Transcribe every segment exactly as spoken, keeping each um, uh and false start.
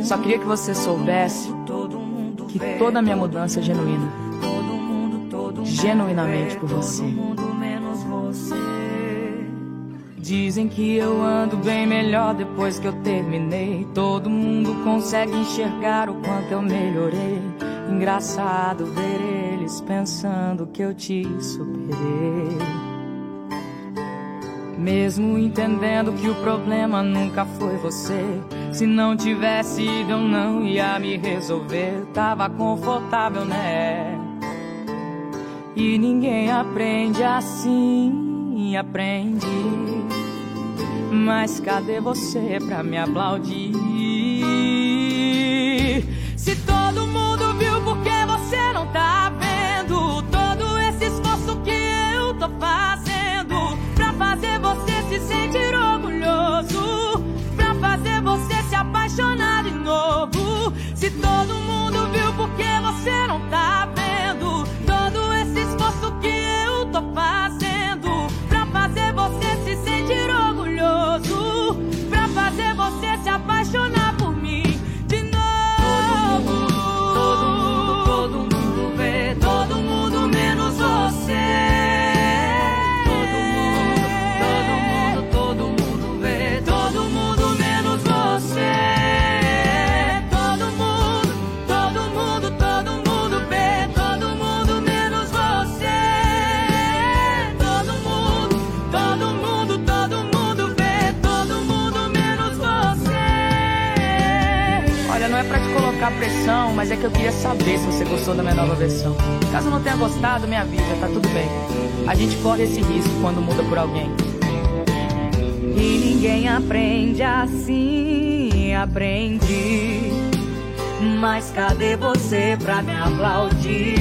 Só queria que você soubesse que toda a minha mudança é genuína, genuinamente por você. Dizem que eu ando bem melhor depois que eu terminei. Todo mundo consegue enxergar o quanto eu melhorei. Engraçado ver eles pensando que eu te superei. Mesmo entendendo que o problema nunca foi você. Se não tivesse ido eu não ia me resolver. Tava confortável, né? E ninguém aprende assim, aprende. Mas cadê você pra me aplaudir? Se todo mundo viu, por que você não tá vendo? Todo esse esforço que eu tô fazendo pra fazer você se sentir orgulhoso, pra fazer você se apaixonar de novo. Se todo mundo viu, por que você não tá vendo? Todo esse esforço que eu tô fazendo pra fazer você se sentir orgulhoso, pra fazer você se apaixonar por mim de novo. Todo mundo, todo mundo, todo mundo vê, todo mundo menos você. Todo mundo, todo mundo, todo mundo vê, todo mundo menos você. Todo mundo, todo mundo, todo mundo vê, todo mundo menos você. Todo mundo, todo mundo, todo mundo vê, todo mundo menos você. Olha, não é pra te colocar pressão, mas é que eu queria saber se você gostou da minha nova versão. Caso não tenha gostado, me avisa, tá tudo bem. A gente corre esse risco quando muda por alguém. E ninguém aprende assim, aprende. Mas cadê você pra me aplaudir?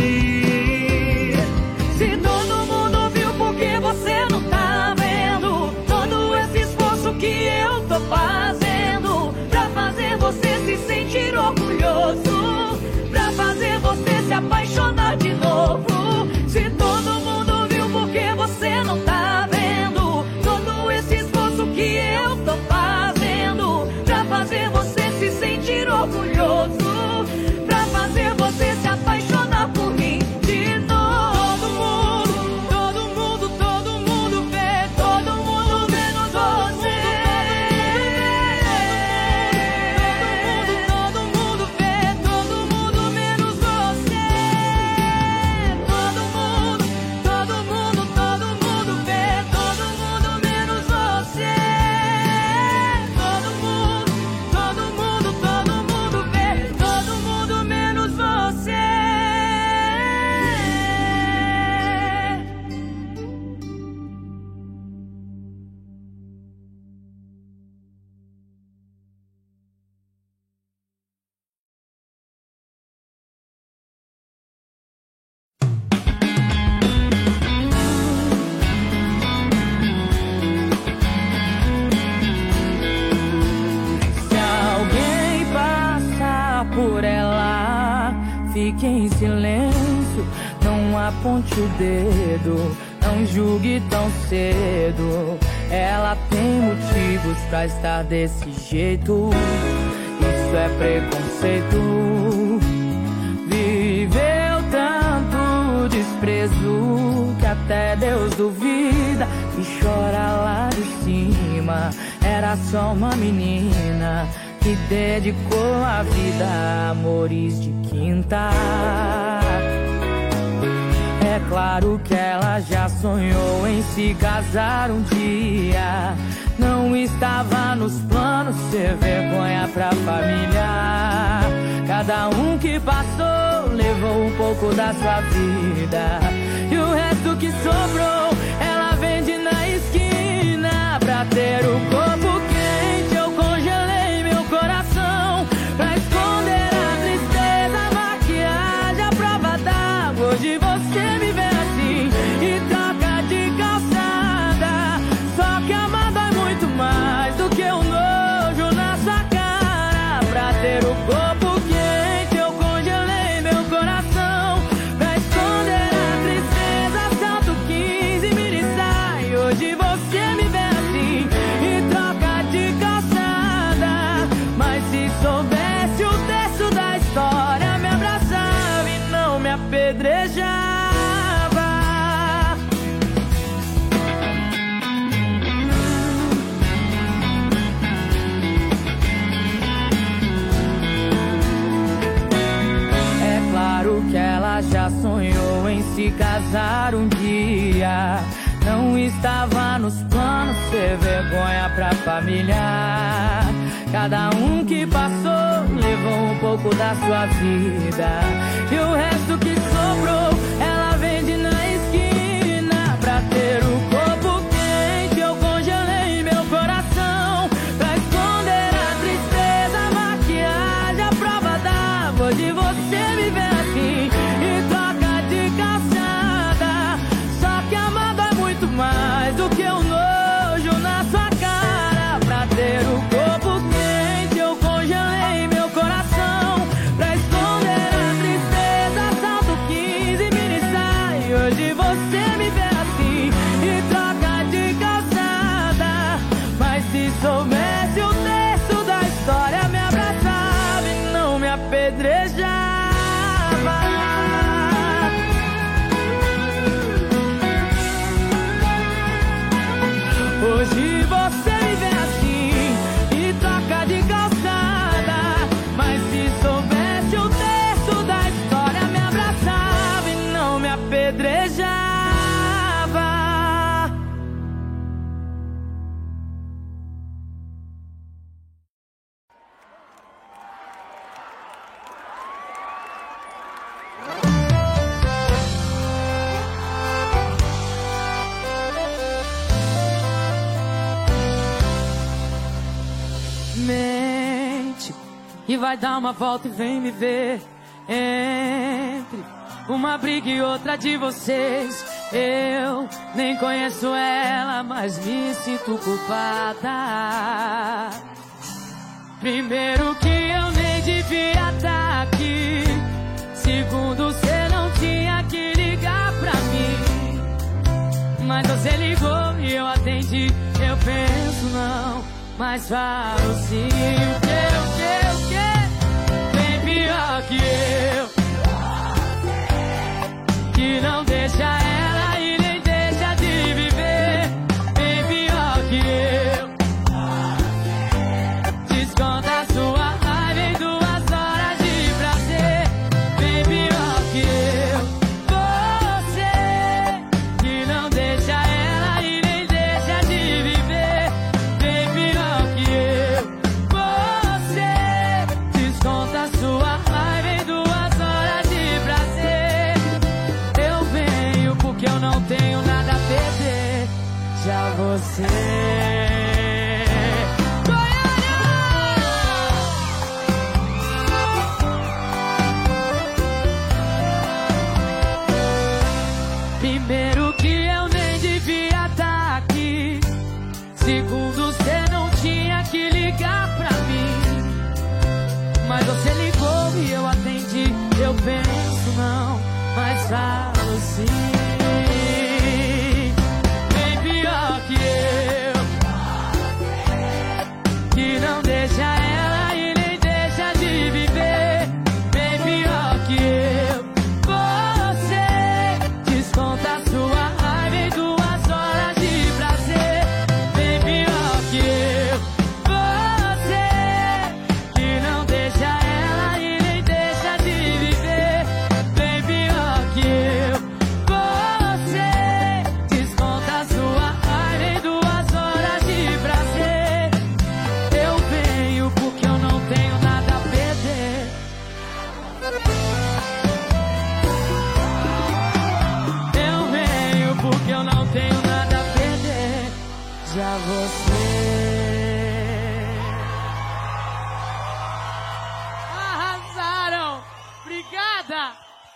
Se todo mundo viu, por que você não tá vendo? Todo esse esforço que eu tô fazendo pra fazer você se sentir orgulhoso, pra fazer você se apaixonar de novo. Se todo mundo viu, por que você não tá vendo? Todo esse esforço que eu tô fazendo pra fazer você se sentir orgulhoso, pra fazer você se apaixonar por mim de novo. Todo mundo, todo mundo, todo mundo vê, todo mundo menos você. Todo mundo vê, todo mundo menos você. Todo mundo, todo mundo, todo mundo vê, todo mundo menos você. Todo mundo, todo mundo, todo mundo vê, todo mundo menos você. Se alguém passar por ela, fique em silêncio, não aponte o dedo, não julgue tão cedo. Ela tem motivos pra estar desse jeito, isso é preconceito. Viveu tanto desprezo que até Deus duvida e chora lá de cima. Era só uma menina que dedicou a vida a amores de quinta. É claro que ela já sonhou em se casar um dia. Não estava nos planos ser vergonha pra família. Cada um que passou levou um pouco da sua vida, e o resto que sobrou ela vende na esquina. Pra ter o corpo quente eu congelei meu coração, pra esconder a tristeza, a maquiagem, a prova d'água. Hoje você me vê assim e troca de calçada. Só que amar dói muito mais do que um nojo na sua cara. Pra ter o corpo quente eu congelei meu coração, pra esconder a tristeza, salto quinze mini sai. Hoje você me vê assim e troca de calçada. Mas se souber apedrejava. É claro que ela já sonhou em se casar um dia. Não estava nos planos ser vergonha pra família. Cada um que passou levou um pouco da sua vida. E o resto que sobrou ela vende na esquina. Pra ter o corpo quente eu congelei meu coração. Pra esconder a tristeza, a maquiagem, a prova d'água de você me ver assim e troca de calçada. Só que amado é muito mais do que o nojo na sua cara. Pra ter o corpo quente eu congelei meu coração. Pra esconder a tristeza, salto quinze mini saia. Hoje você me vê assim e troca de calçada. Mas se soubesse o texto da história, me abraçava e não me apedrejava. Hoje você me vê assim e troca de calçada. Mas se soubesse o texto da história, me abraçava e não me apedrejava. Mente e vai dar uma volta e vem me ver. Entre uma briga e outra de vocês, eu nem conheço ela, mas me sinto culpada. Primeiro que eu nem devia estar aqui. Segundo, você não tinha que ligar pra mim. Mas você ligou e eu atendi. Eu penso não, mas falo sim. O que, o que, o que? Bem pior que eu, que não deixa ela e nem deixa de viver. Bem pior que eu, desconta sua raiva em duas horas de prazer. Bem pior que eu, você que não deixa ela e nem deixa de viver. Bem pior que eu, você desconta sua raiva em duas horas de prazer. Eu venho porque eu não tenho nada a perder. Já você primeiro que eu nem devia estar aqui. Segundo, você não tinha que ligar pra mim. Mas você ligou e eu atendi. Eu penso não, mas falo sim. Bem pior que eu, que não deixa ela e nem deixa de viver. Bem pior que eu, você desconta sua raiva em duas horas de prazer. Bem pior que eu, você que não deixa ela e nem deixa de viver. Bem pior que eu, você desconta sua raiva em duas horas de prazer. Eu venho porque eu não tenho nada a perder. Eu venho porque eu não tenho nada a perder. Já você arrasaram. Obrigada.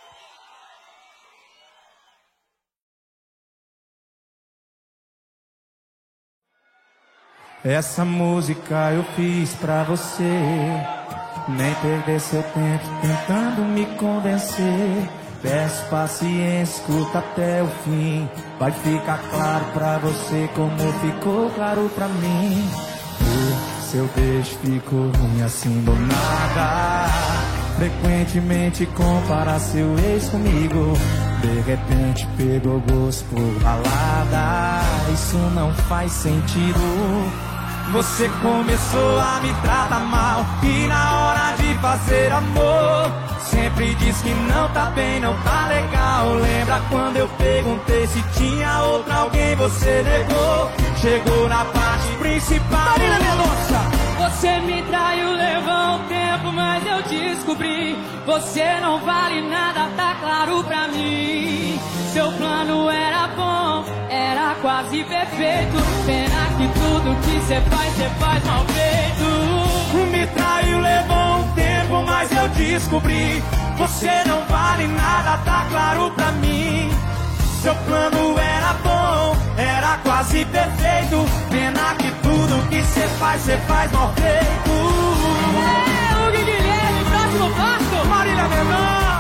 Essa música eu fiz pra você. Nem perder seu tempo tentando me convencer. Peço paciência, escuta até o fim. Vai ficar claro pra você como ficou claro pra mim. O seu beijo ficou ruim assim do nada. frequentemente compara seu ex comigo. De repente pegou gosto por balada, isso não faz sentido. Você começou a me tratar mal e na hora de fazer amor sempre diz que não tá bem, não tá legal. Lembra quando eu perguntei se tinha outra alguém, você negou. Chegou na parte principal. Marina Mendonça! Você me traiu, levou um tempo, mas eu descobri. Você não vale nada, tá claro pra mim. Seu plano era bom, era quase perfeito. Pena que tudo que cê faz, cê faz mal feito. Me traiu, levou um tempo, mas eu descobri. Você não vale nada, tá claro pra mim. Seu plano era bom, era quase perfeito. Pena que tudo que cê faz, cê faz mal feito. É, o Guilherme, próximo passo, Marília Mendonça.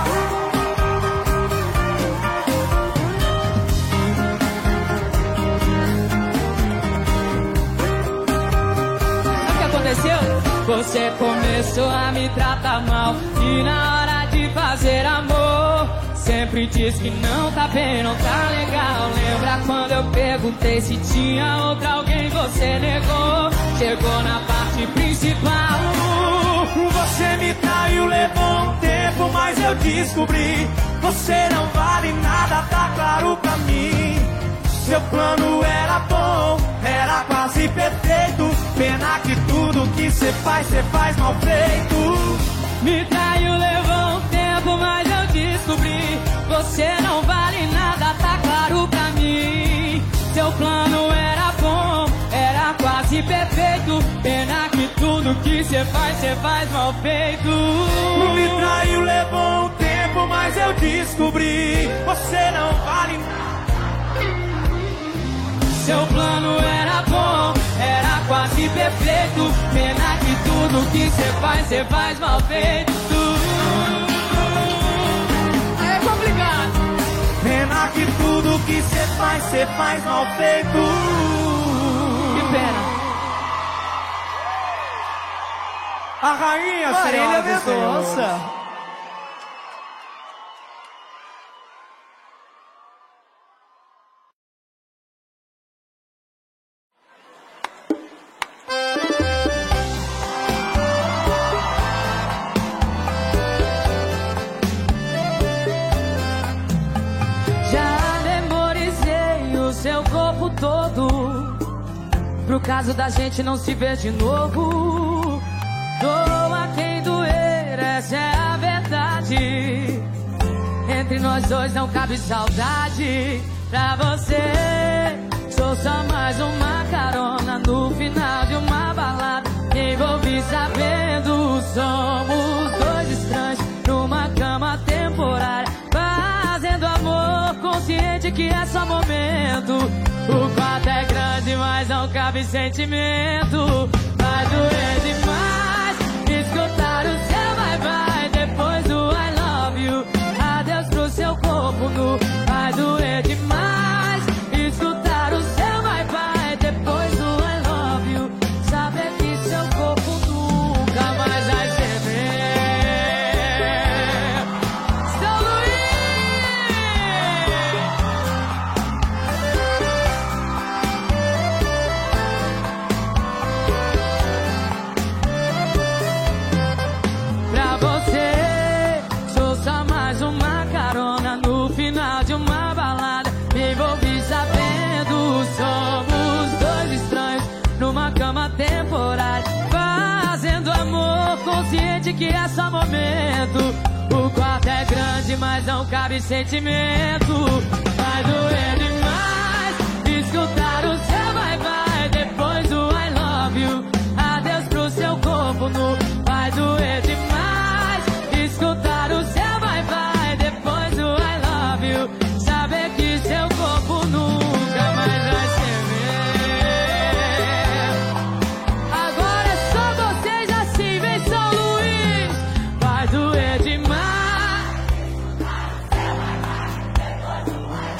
Sabe o que aconteceu? Você começou a me tratar mal e na hora de fazer amor sempre diz que não tá bem, não tá legal. Lembra quando eu perguntei se tinha outra alguém, você negou. Chegou na parte principal. Você me traiu, levou um tempo, mas eu descobri. Você não vale nada, tá claro pra mim. Seu plano era bom, era quase perfeito. Pena que tudo que cê faz, cê faz mal feito. Me traiu, levou um tempo, mas eu descobri. Você não vale nada, tá claro pra mim. Seu plano era bom, era quase perfeito. Pena que tudo que cê faz, cê faz mal feito. Me traiu, levou um tempo, mas eu descobri. Você não vale nada. Seu plano era bom, era quase perfeito. Pena que tudo que cê faz, cê faz mal feito. É complicado. Pena que tudo que cê faz, cê faz mal feito. Que pena. A rainha, Marília Mendonça. Mendonça. Todo, pro caso da gente não se ver de novo. Doa quem doer, essa é a verdade. Entre nós dois não cabe saudade. Pra você, sou só mais uma carona no final de uma balada. Envolvi sabendo, somos dois estranhos numa cama temporária, fazendo amor consciente que é só momento. O quarto é grande, mas não cabe sentimento. Vai doer demais escutar o seu bye-bye depois do I love you. Adeus pro seu corpo nu. Vai doer demais escutar o seu bye-bye depois do I love you. Saber que seu corpo nunca mais vai ser meu. São Luís! Pra você, sou só mais uma carona no final de uma balada. Me envolvi sabendo, somos dois estranhos numa cama temporária, fazendo amor consciente que é só momento. O quarto é grande, mas não cabe sentimento. Vai doer demais escutar o seu bye-bye depois do I love you. Adeus pro seu corpo nu. Vai doer demais escutar o seu bye-bye depois do I love you. Saber que seu corpo nunca mais vai ser meu. Agora é só vocês assim, vem São Luís. Vai doer demais.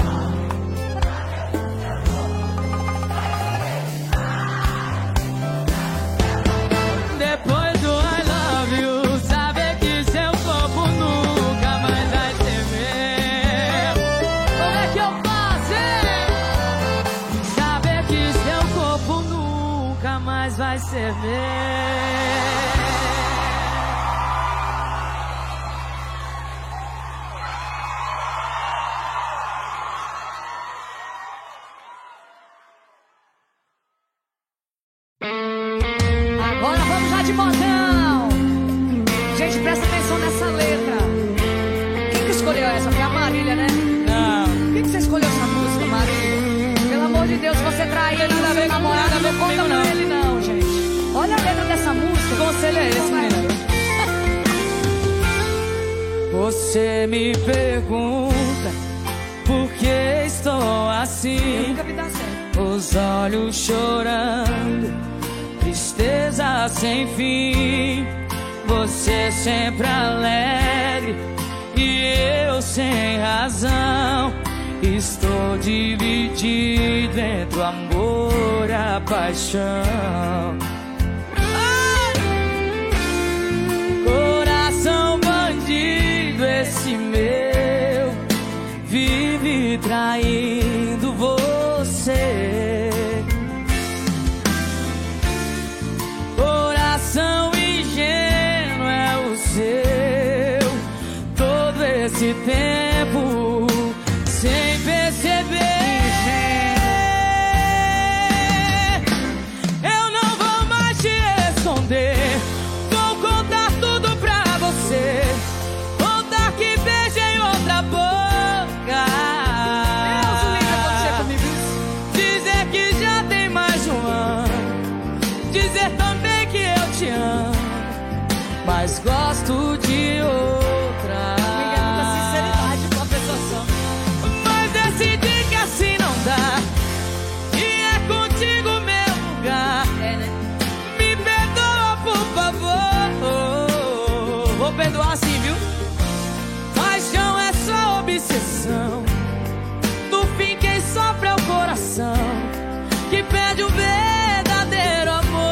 perceber. Agora vamos lá de modão. Gente, presta atenção nessa letra. Quem que escolheu essa? Foi a Marília, né? Não. Por que que você escolheu essa música, Marília? Pelo amor de Deus, você traiu ele, não é namorada, não conta com ele não, gente. Olha a letra dessa música. Que conselho é esse, menino? Você me pergunta por que estou assim. Nunca me dá certo. Os olhos chorando, tristeza sem fim. Você sempre alegre e eu sem razão. Estou dividido entre o amor e a paixão. Ai! Coração bandido esse meu, vive traindo você. Coração ingênuo é o seu, todo esse tempo sem perceber. Eu não vou mais te esconder, vou contar tudo pra você. Contar que beijei outra boca. Deus, o lindo acontecer comigo. Dizer que já tem mais de um ano. Dizer também que eu te amo, mas gosto de outra. Obrigada da sinceridade com a pessoa só. Mas decidi que assim não dá, e é contigo meu lugar. É, né? Me perdoa, por favor. Vou perdoar sim, viu? Paixão é só obsessão. No fim quem sofre é o coração, que perde o verdadeiro amor.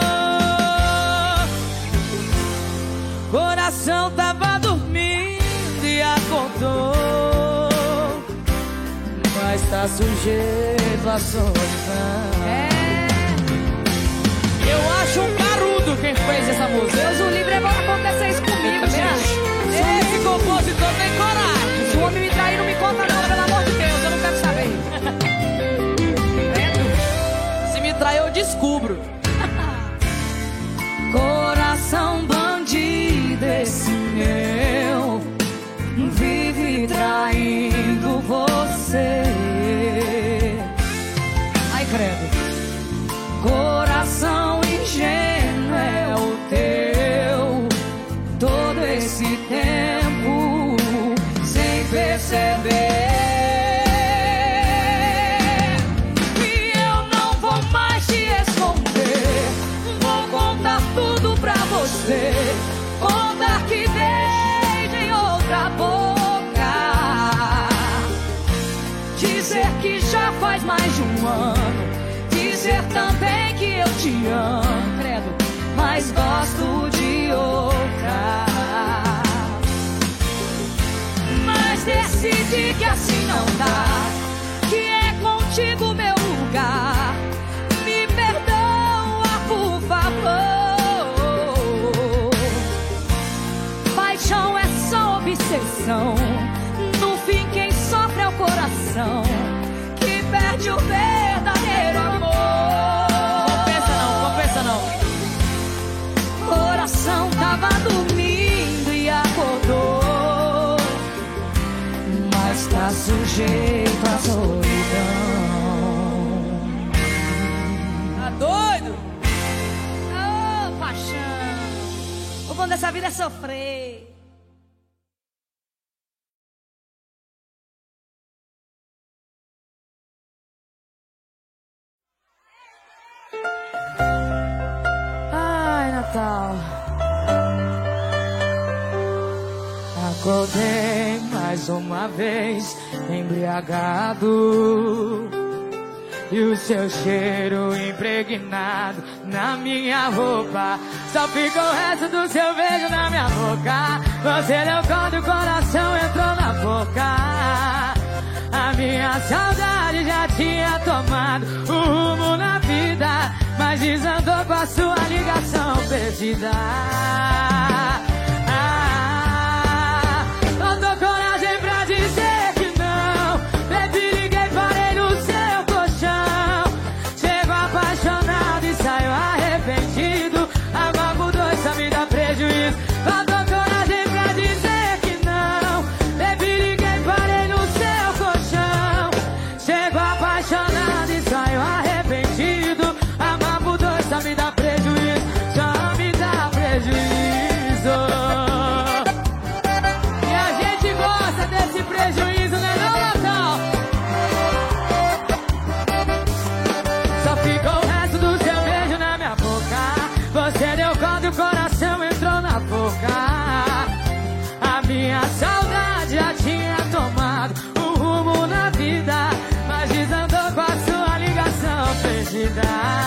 Coração tava dormindo e acordou, mas tá sujeito à solidão. É. Eu acho um carudo quem fez essa música. Deus o livre, vai acontecer isso comigo, gente. Esse compositor tem coragem. Se o homem me trair, não me conta não, pelo amor de Deus, eu não quero saber. Se me trair, eu descubro. Coração bandido esse meu, vive traindo você. Ai, credo. Coração ingênuo é o teu, todo esse tempo sem perceber. E eu não vou mais te esconder, vou contar tudo pra você. Contar que beijei outra boca, dizer que já faz mais de um ano. Dizer também que eu te amo, credo, mas gosto de outra. Mas decidi que assim não dá, que é contigo meu lugar. Me perdoa, por favor. Paixão é só obsessão. No fim quem sofre é o coração, que perde o verdadeiro amor. Compensa não, compensa não. Coração tava dormindo e acordou, mas tá sujeito à solidão. Tá doido? Ô, oh, paixão. O bom dessa vida é sofrer. Ai, Natal. Acordei mais uma vez, embriagado, e o seu cheiro impregnado na minha roupa. Só ficou o resto do seu beijo na minha boca. Você deu quando o coração entrou na boca. A minha saudade já tinha tomado o rumo na vida, mas mas desandou com a sua ligação perdida. Ah, faltou coragem pra dizer que não. Baby, liguei, parei no seu colchão. Chego apaixonado e saio arrependido. Amar por dois só me dá prejuízo. Faltou coragem pra dizer que não. Baby, liguei, parei no seu colchão. Chego apaixonado e saio arrependido. Amar por dois só me dá prejuízo. Só me dá prejuízo. E a gente gosta desse prejuízo, né não, Natal? Só ficou o resto do seu beijo na minha boca. Você deu quando o coração entrou na boca. A minha saudade já tinha tomado um rumo na vida, mas desandou com a sua ligação perdida.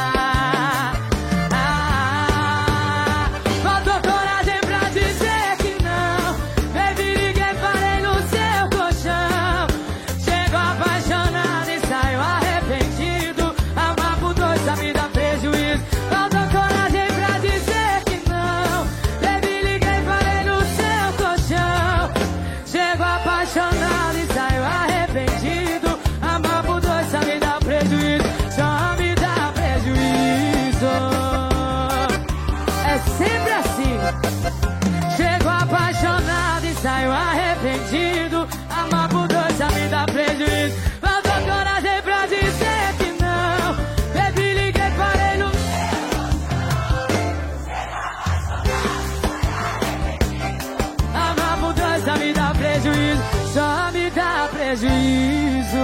Ah, faltou coragem pra dizer que não. Baby, liguei, parei no seu colchão. Chego apaixonado e saio arrependido. Amar por dois só me dá prejuízo. Faltou coragem pra dizer que não. Baby, liguei, parei no seu colchão. Chego apaixonado e saio arrependido. Amar por dois só me dá prejuízo. Só me dá prejuízo. É sempre assim. Chego apaixonado e saio arrependido. Amar por dois só me dá prejuízo. Faltou coragem pra dizer que não. Baby, liguei, parei no... Amar por dois só me dá prejuízo. Só me dá prejuízo.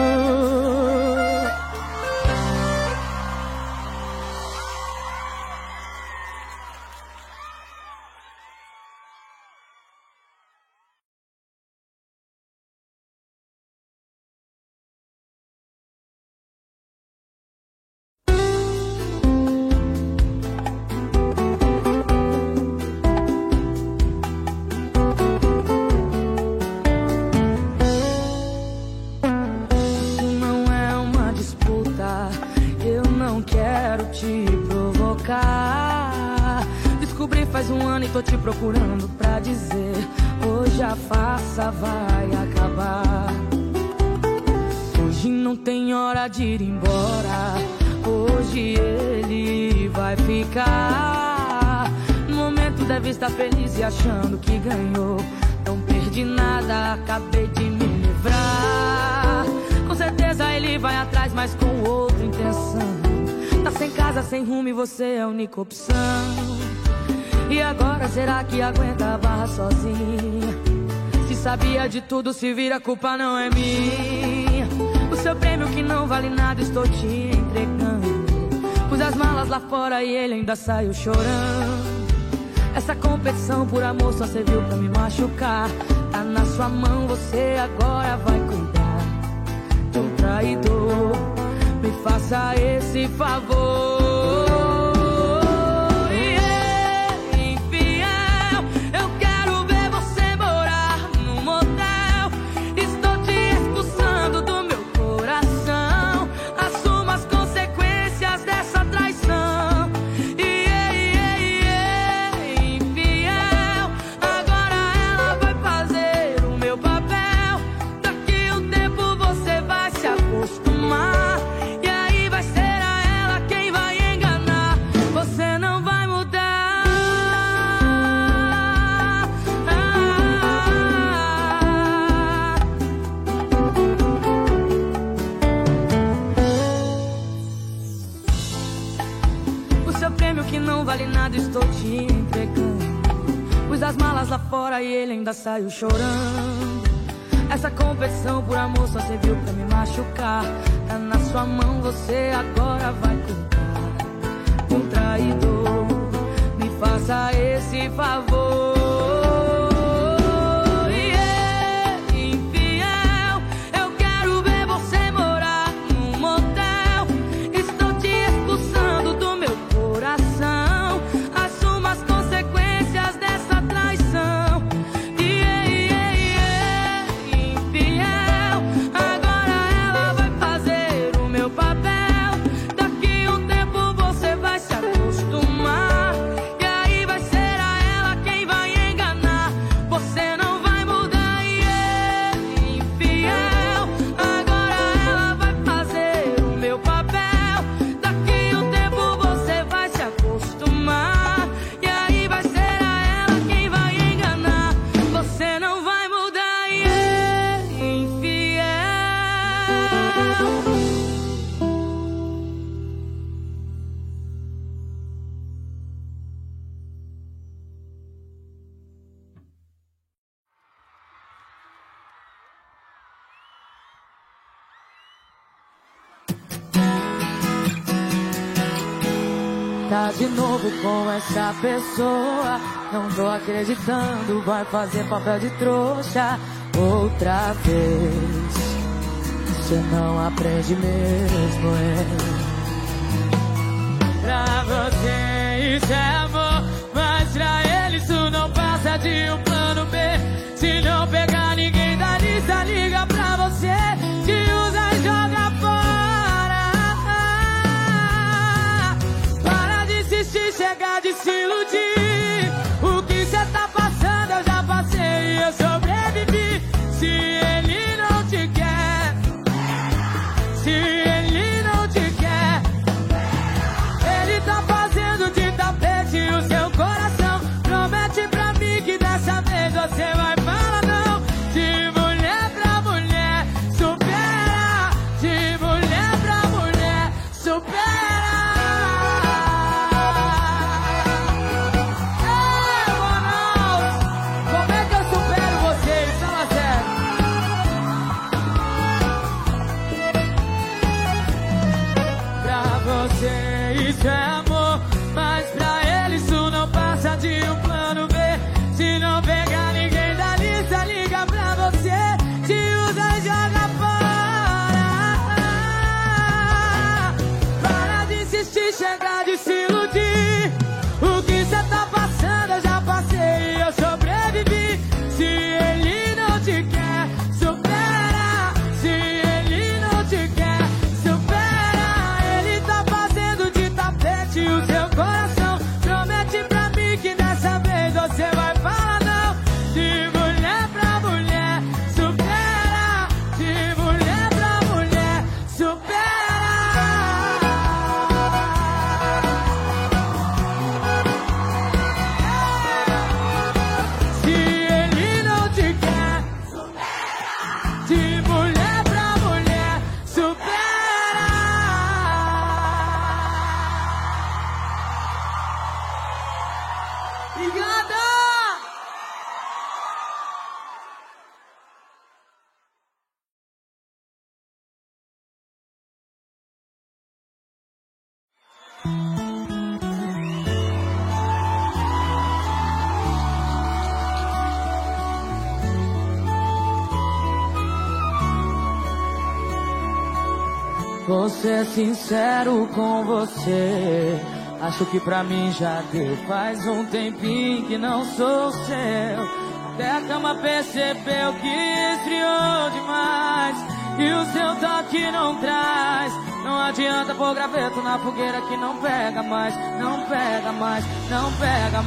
Não é uma disputa, eu não quero te provocar. Descobri faz um ano e tô te procurando pra dizer: hoje a farsa vai acabar. Hoje não tem hora de ir embora. Hoje ele vai ficar. No momento deve estar feliz e achando que ganhou. Não perdi nada, acabei de me livrar. Com certeza ele vai atrás, mas com outra intenção. Tá sem casa, sem rumo e você é a única opção. E agora será que aguenta a barra sozinha? Se sabia de tudo, se vira, a culpa não é minha. O seu prêmio que não vale nada estou te entregando. Pus as malas lá fora e ele ainda saiu chorando. Essa competição por amor só serviu pra me machucar. Tá na sua mão, você agora vai cuidar de um traidor. Me faça esse favor. Estou te entregando. Pus as malas lá fora e ele ainda saiu chorando. Essa competição por amor só serviu pra me machucar. Tá na sua mão, você agora vai cuidar de um traidor. Me faça esse favor. Agora ela vai fazer o meu papel. Daqui um tempo você vai se tá de novo com essa pessoa. Não tô acreditando, vai fazer papel de trouxa outra vez. Você não aprende mesmo, é. Pra você isso é amor, mas pra ele isso não passa de um plano B. Se não pegar ninguém da lista, liga pra você, te usa e joga fora. Para de insistir, chega de se iludir. O que cê tá passando eu já passei e eu sobrevivi. Se ele não te quer, se ele não te quer, ele tá fazendo de tapete o seu coração. Promete pra mim que dessa vez você vai falar não. De mulher pra mulher, supera. De mulher pra mulher, supera. Ei, Manaus, como é que eu supero vocês? Fala sério. Pra você isso é amor, mas pra ele isso não passa de um plano B. Se não pegar ninguém da lista, liga pra você, te usa e joga fora. Para de insistir, chega de se iludir. O que cê tá passando eu já passei e eu sobrevivi. Se ele não te quer, supera. Se ele não te quer, supera. Ele tá fazendo de tapete o seu coração. Promete pra mim que dessa vez você vai falar não. De mulher pra mulher, supera. De mulher pra mulher, supera. Se ele não te quer, supera. De mulher pra mulher, supera. Obrigada! Vou ser sincero com você, acho que pra mim já deu. Faz um tempinho que não sou seu. Até a cama percebeu que esfriou demais e o seu toque não traz. Não adianta pôr graveto na fogueira que não pega mais. Não pega mais, não pega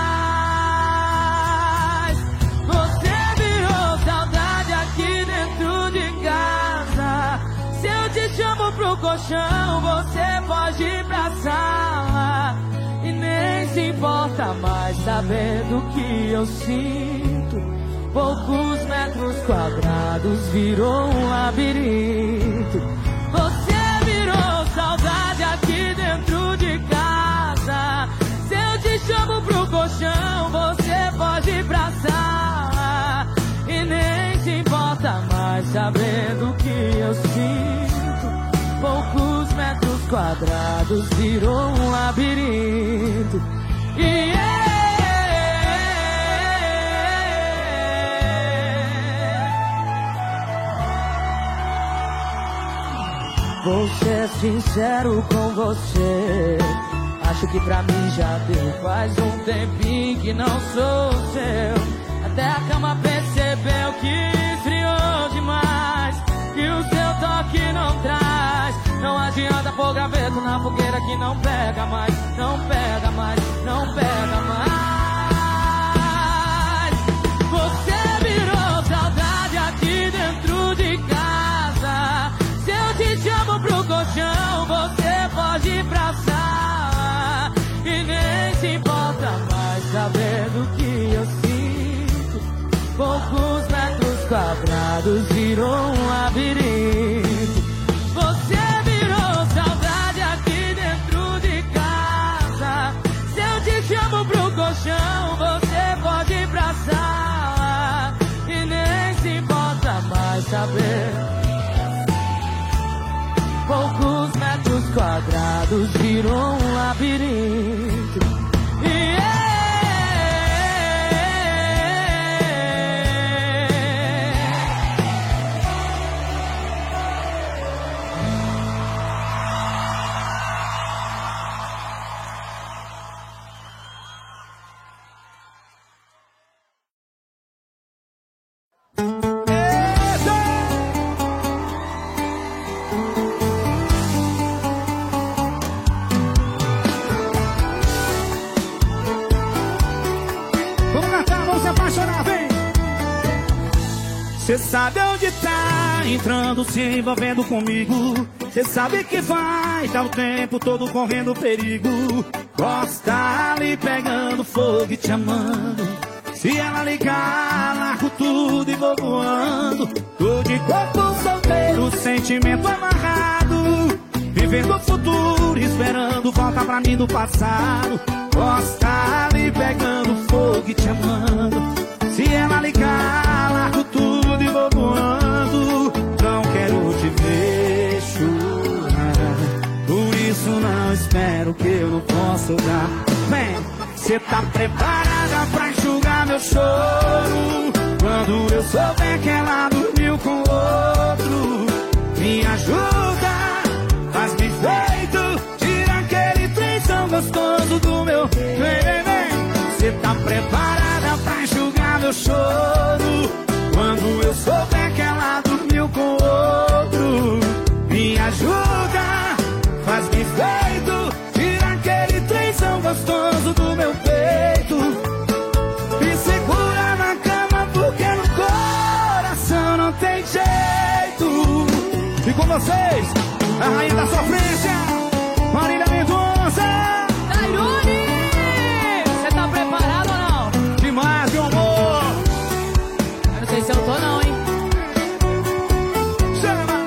mais. Você virou saudade aqui dentro de casa. Se eu te chamo pro colchão, você foge pra sala e nem se importa mais saber do que eu sinto. Poucos metros quadrados virou um labirinto. Você virou saudade aqui dentro de casa. Se eu te chamo pro colchão, você foge pra sala e nem se importa mais saber do que eu sinto. Poucos metros quadrados virou um labirinto. E vou ser sincero com você, acho que pra mim já deu. Faz um tempinho que não sou seu. Até a cama percebeu que esfriou demais e o seu toque não traz. Não adianta pôr graveto na fogueira que não pega mais. Não pega mais, não pega mais. Você virou saudade aqui dentro de casa. Se eu te chamo pro colchão, você foge pra sala e nem se importa mais saber do que eu sinto. Poucos metros quadrados virou um labirinto. Você virou saudade aqui dentro de casa. Se eu te chamo pro colchão, você pode ir pra sala e nem se importa mais saber. Poucos metros quadrados lados virou um labirinto. Cê sabe onde tá entrando, se envolvendo comigo. Cê sabe que vai dar o tempo todo correndo perigo. Gosta ali pegando fogo e te amando. Se ela ligar, largo tudo e vou voando. Tô de corpo solteiro, sentimento amarrado, vivendo o futuro, esperando volta pra mim do passado. Gosta ali pegando fogo e te amando. Se ela ligar, largo tudo e vou voando. Não quero te ver chorar, por isso não espero que eu não possa dar. Vem, cê tá preparada pra enxugar meu choro? Quando eu souber que ela dormiu com outro, me ajuda, faz bem feito, tira aquele trenzão gostoso do meu. Vem, vem, vem. Cê tá preparada pra enxugar meu choro? Quando eu souber que ela dormiu com outro, me ajuda, faz bem feito, tira aquele trenzão gostoso do meu peito. Me segura na cama porque no coração não tem jeito. E com vocês, a rainha da sofrência, Marília Mendonça. Preparado ou não? Demais, meu amor. Eu não sei se eu tô não, hein? Chama.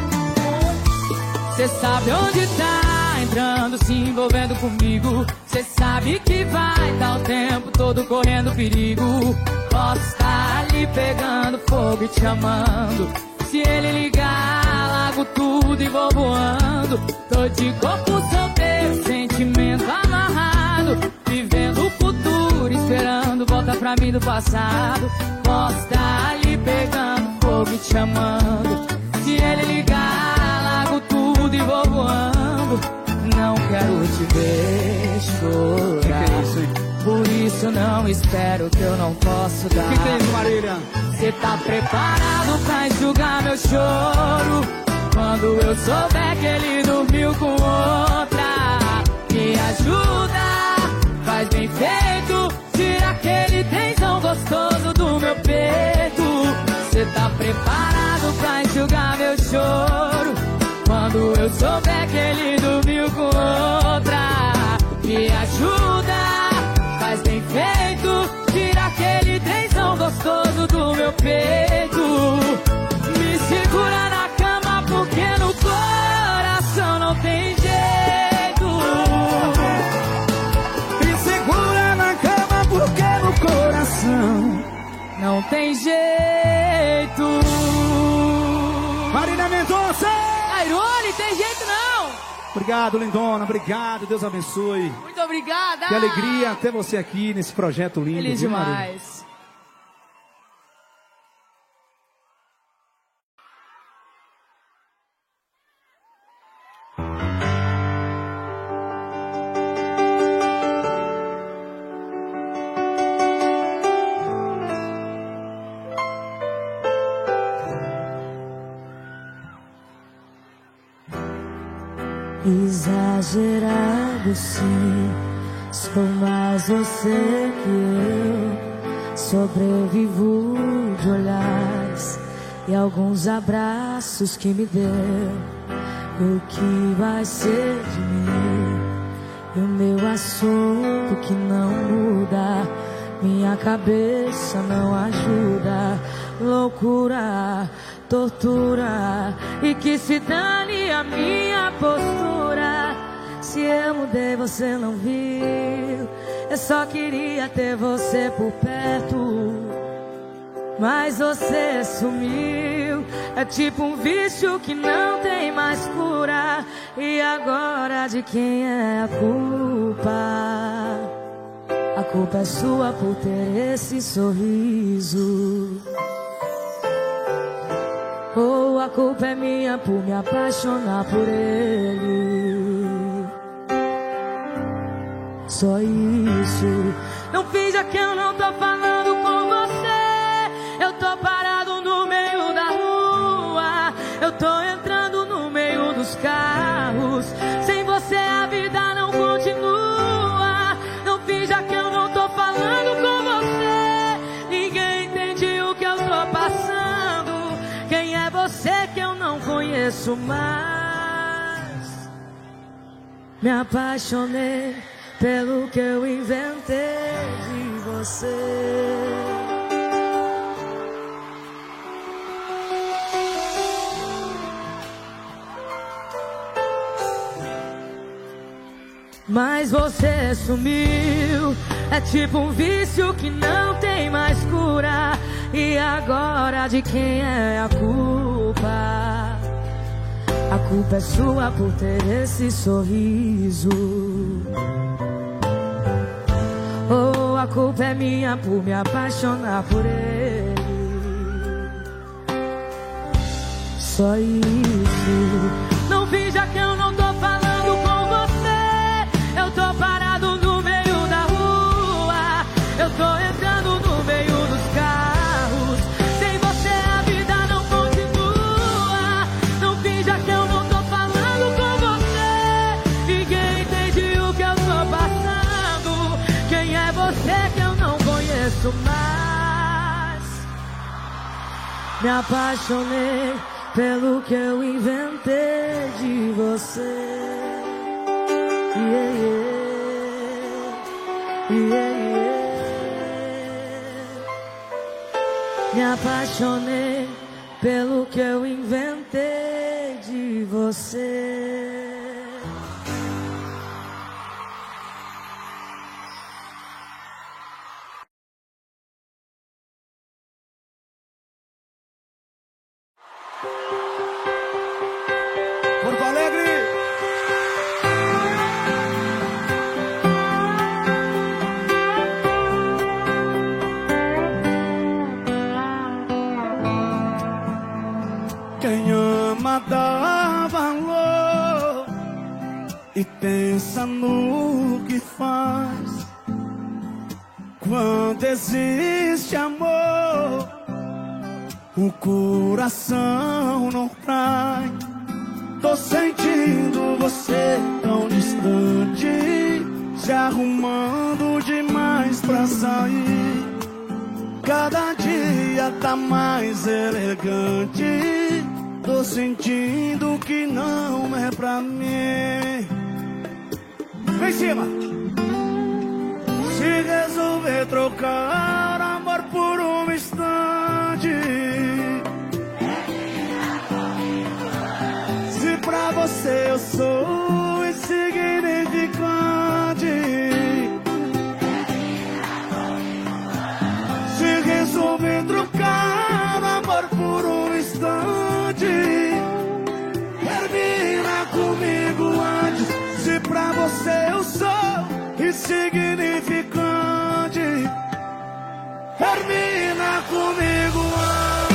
Cê sabe onde tá entrando, se envolvendo comigo. Cê sabe que vai dar o tempo todo correndo perigo. Posso estar ali pegando fogo e te amando. Se ele ligar, largo tudo e vou voando. Tô de corpo solteiro, sentimento amarrado, vivendo o futuro, esperando volta pra mim do passado. Posso estar ali pegando fogo e te amando. Se ele ligar, largo tudo e vou voando. Não quero te ver chorar, que que é isso, hein? Por isso não espero que eu não posso dar. Que que é isso, Marília? Cê tá preparado pra enxugar meu choro? Quando eu souber que ele dormiu com outra, me ajuda, faz bem feito, tira aquele tensão gostoso do meu peito. Cê tá preparado pra enxugar meu choro? Quando eu souber que ele dormiu com outra, me ajuda, faz bem feito, tira aquele tensão gostoso do meu peito. Me segura na cama porque no coração não tem jeito. Me segura na cama porque no coração não tem jeito. Marília Mendonça. Airone, tem jeito não. Obrigado, lindona, obrigado, Deus abençoe. Muito obrigada. Que alegria ter você aqui nesse projeto lindo. Feliz viu, demais. Marília? Exagerado sim, sou mais você que eu. Sobrevivo de olhares e alguns abraços que me deu. O que vai ser de mim? E o meu assunto que não muda, minha cabeça não ajuda. Loucura, tortura, e que se dane a minha postura. Se eu mudei você não viu, eu só queria ter você por perto. mas você sumiu. É tipo um vício que não tem mais cura. E agora de quem é a culpa? A culpa é sua por ter esse sorriso, ou a culpa é minha por me apaixonar por ele? Só isso. Não finja que eu não tô falando com você. Eu tô parado no meio da rua. Eu tô entrando no meio dos carros. Sem você a vida não continua. Não finja que eu não tô falando com você. Ninguém entende o que eu tô passando. Quem é você que eu não conheço mais? Me apaixonei pelo que eu inventei de você. Mas você sumiu. É tipo um vício que não tem mais cura. E agora de quem é a culpa? A culpa é sua por ter esse sorriso, ou a culpa é minha por me apaixonar por ele? Só isso. Não finja que eu não tô falando com você. Eu tô parado no meio da rua. Eu tô entrando no meio dos carros. Sem você a vida não continua. Não finja que eu não tô falando com você. Ninguém entende o que eu tô passando. Quem é você que eu não conheço mais? Me apaixonei pelo que eu inventei de você. Yeah, yeah. Yeah, yeah. Me apaixonei pelo que eu inventei de você. Porto Alegre. Quem ama dá valor e pensa no que faz. Quando existe amor, o coração não trai. Tô sentindo você tão distante, se arrumando demais pra sair. Cada dia tá mais elegante. Tô sentindo que não é pra mim. Vem em cima. Se resolver trocar amor por um instante, se pra você eu sou insignificante, se resolver trocar amor por um instante, termina comigo antes. Se pra você eu sou insignificante, termina comigo antes.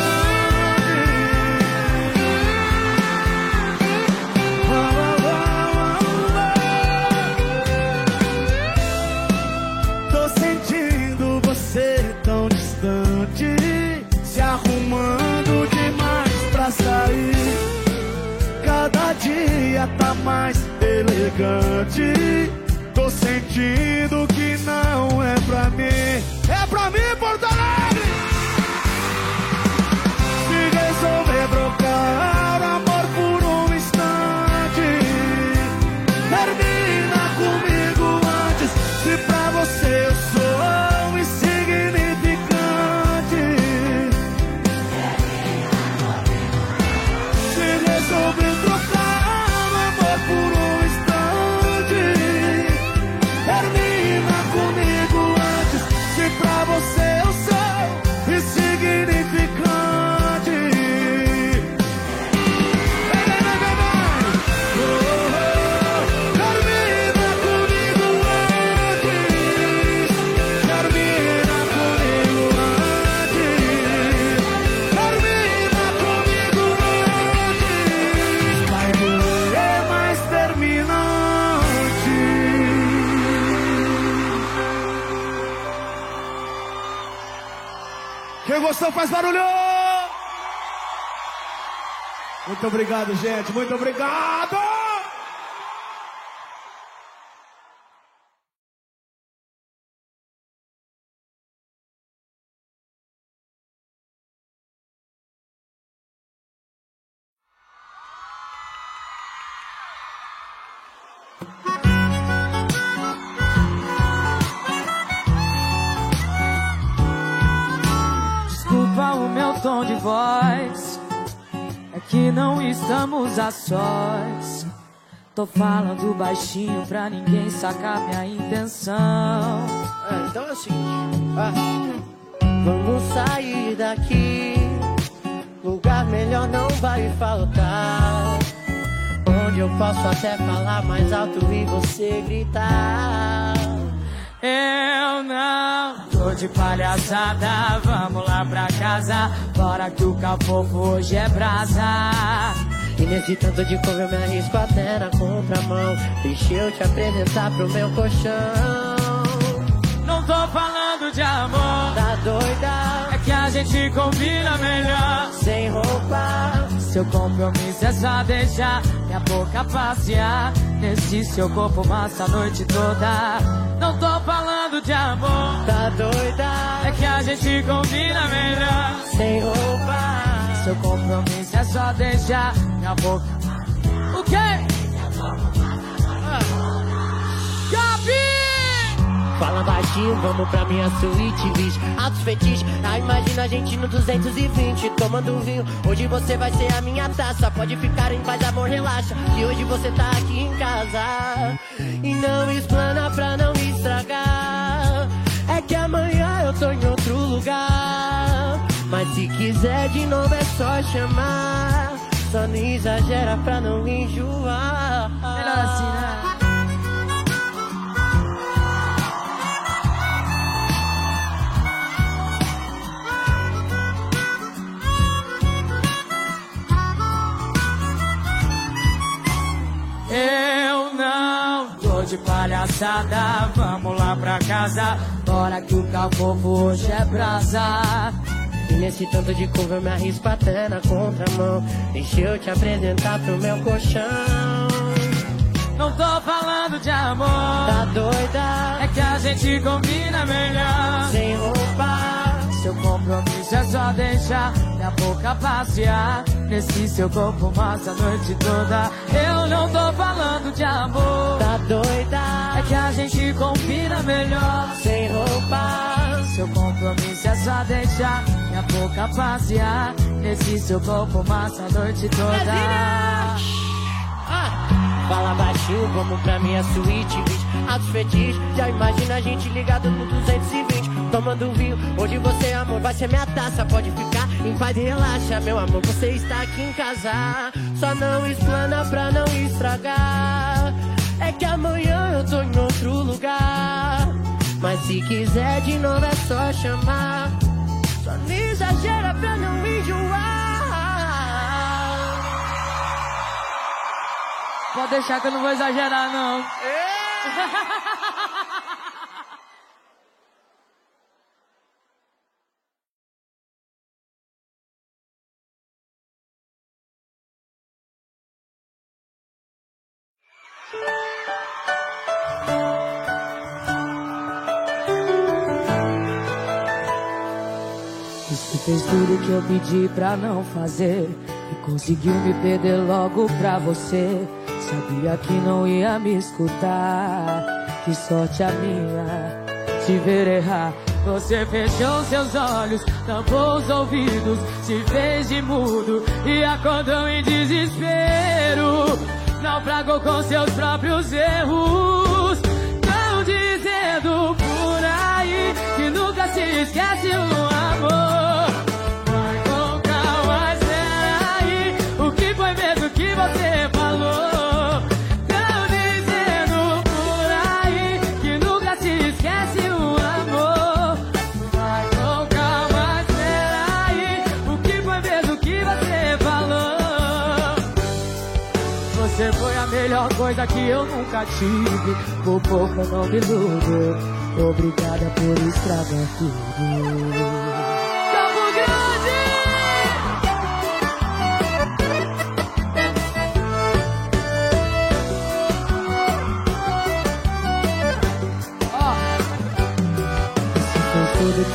Tô sentindo você tão distante, se arrumando demais pra sair. Cada dia tá mais elegante. Tô sentindo que não é pra mim. É pra mim, Porto Alegre! Se resolver trocar amor por um instante, termina comigo antes. Se pra você eu sou insignificante, se resolver trocar amor por um instante, termina comigo antes. Se pra você eu sou insignificante, gostou, faz barulho! Muito obrigado, gente. Muito obrigado! Desculpa o meu tom de voz, é que não estamos a sós. Tô falando baixinho pra ninguém sacar minha intenção. É, então é o seguinte, ah, vamos sair daqui, lugar melhor não vai faltar, onde eu posso até falar mais alto e você gritar. Eu não tô de palhaçada, vamos lá pra casa, bora que o cafofo hoje é brasa. E nesse tanto de cor eu me arrisco até na contramão, deixa eu te apresentar pro meu colchão. Não tô falando de amor, Tá doida? é que a gente combina melhor Sem roupa, seu compromisso é só deixar minha boca passear nesse seu corpo massa a noite toda. Não tô falando de amor, tá doida? é que a gente combina melhor Sem roupa, seu compromisso é só deixar minha boca. O quê? Gabi! fala baixinho, vamos pra minha suíte, bicho. Altos fetiches, ah, imagina a gente no duzentos e vinte tomando vinho, hoje você vai ser a minha taça. Pode ficar em paz, amor, relaxa, que hoje você tá aqui em casa. E não explana pra não estragar, é que amanhã eu tô em outro lugar. Mas se quiser de novo é só chamar, só não exagera pra não enjoar. Melhor assim, né? Eu não tô de palhaçada, vamos lá pra casa, bora que o cafofo hoje é brasa. E nesse tanto de curva eu me arrisco até na contramão, deixa eu te apresentar pro meu colchão. Não tô falando de amor, Tá doida? é que a gente combina melhor Sem roupa, seu compromisso é só deixar minha boca passear nesse seu corpo massa a noite toda. Eu não tô falando de amor, tá doida? é que a gente combina melhor Sem roupa, seu compromisso é só deixar minha boca passear nesse seu corpo massa a noite toda. ah. Fala baixinho, vamos pra minha suíte, bicho. Altos fetiches, já imagina a gente ligado no duzentos e vinte tomando vinho, hoje você, amor, vai ser minha taça. Pode ficar em paz e relaxa, meu amor, você está aqui em casa. Só não explana pra não estragar, é que amanhã eu tô em outro lugar. Mas se quiser de novo é só chamar, só não exagera pra não enjoar. Pode deixar que eu não vou exagerar, não. Você fez tudo que eu pedi pra não fazer e conseguiu me perder logo pra você. Sabia que não ia me escutar, que sorte a minha te ver errar. Você fechou seus olhos, tampou os ouvidos, se fez de mudo e acordou em desespero. Naufragou com seus próprios erros. Tão dizendo por aí que nunca se esquece um amor. Vai com calma, espera aí, o que foi mesmo que você falou? Você foi a melhor coisa que eu nunca tive, por pouco eu não me iludo. Obrigada por estragar tudo. Campo Grande!